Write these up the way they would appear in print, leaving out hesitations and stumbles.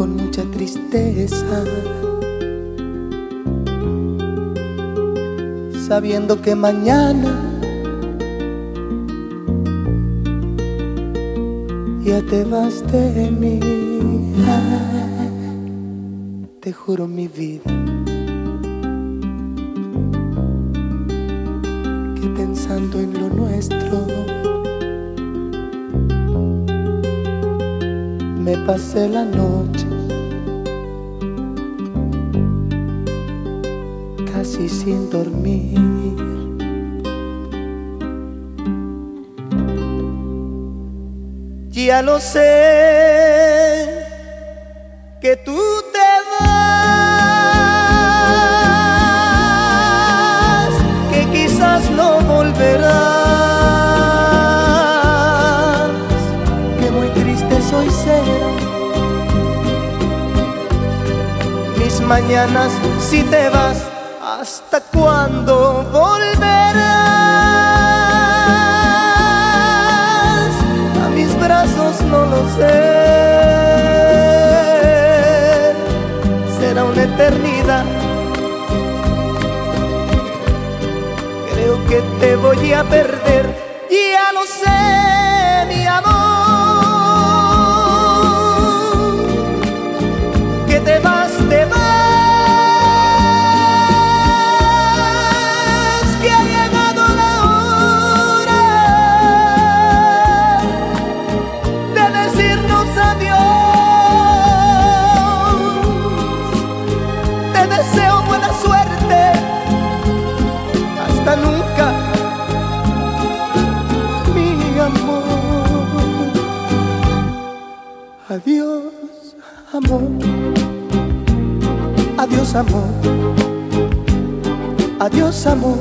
con mucha tristeza, sabiendo que mañana ya te vas de mí. Te juro mi vida que pensando en lo nuestro me pasé la noche casi sin dormir. Ya lo sé que tú te vas, que quizás no volverás, que muy triste soy será mis mañanas si te vas. ¿Hasta cuándo volverás a mis brazos? No lo sé. Será una eternidad. Creo que te voy a perder. Ya lo sé, mi amor, que te vas, te vas. Nunca, mi amor. Adiós, amor. Adiós, amor. Adiós, amor.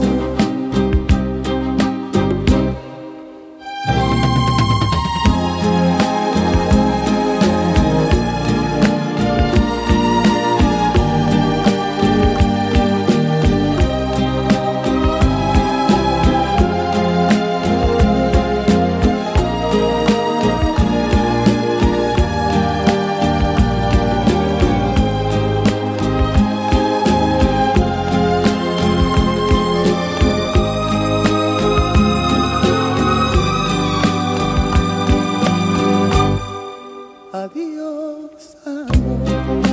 Adiós, amor.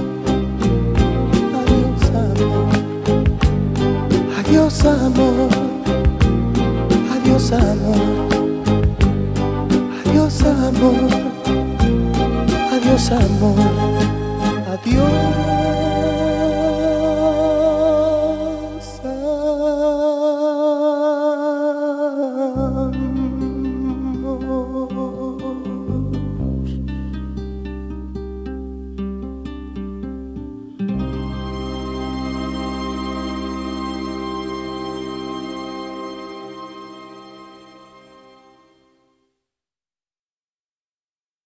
Adiós, amor. Adiós, amor. Adiós, amor. Adiós, amor. Adiós, amor. Adiós.